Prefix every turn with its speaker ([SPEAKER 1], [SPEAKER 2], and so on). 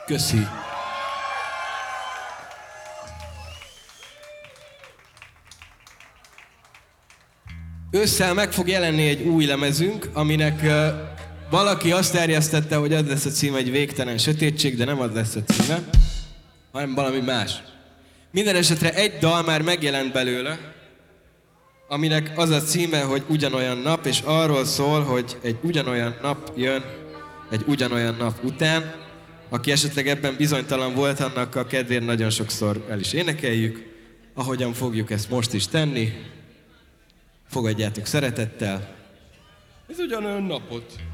[SPEAKER 1] Köszi. Ősszel meg fog jelenni egy új lemezünk, aminek valaki azt terjesztette, hogy az lesz a címe, egy végtelen sötétség, de nem az lesz a címe, hanem valami más. Minden esetre egy dal már megjelent belőle, aminek az a címe, hogy Ugyanolyan nap, és arról szól, hogy egy ugyanolyan nap jön egy ugyanolyan nap után. Aki esetleg ebben bizonytalan volt, annak a kedvéért nagyon sokszor el is énekeljük, ahogyan fogjuk ezt most is tenni. Fogadjátok szeretettel. Ez ugyanolyan napot.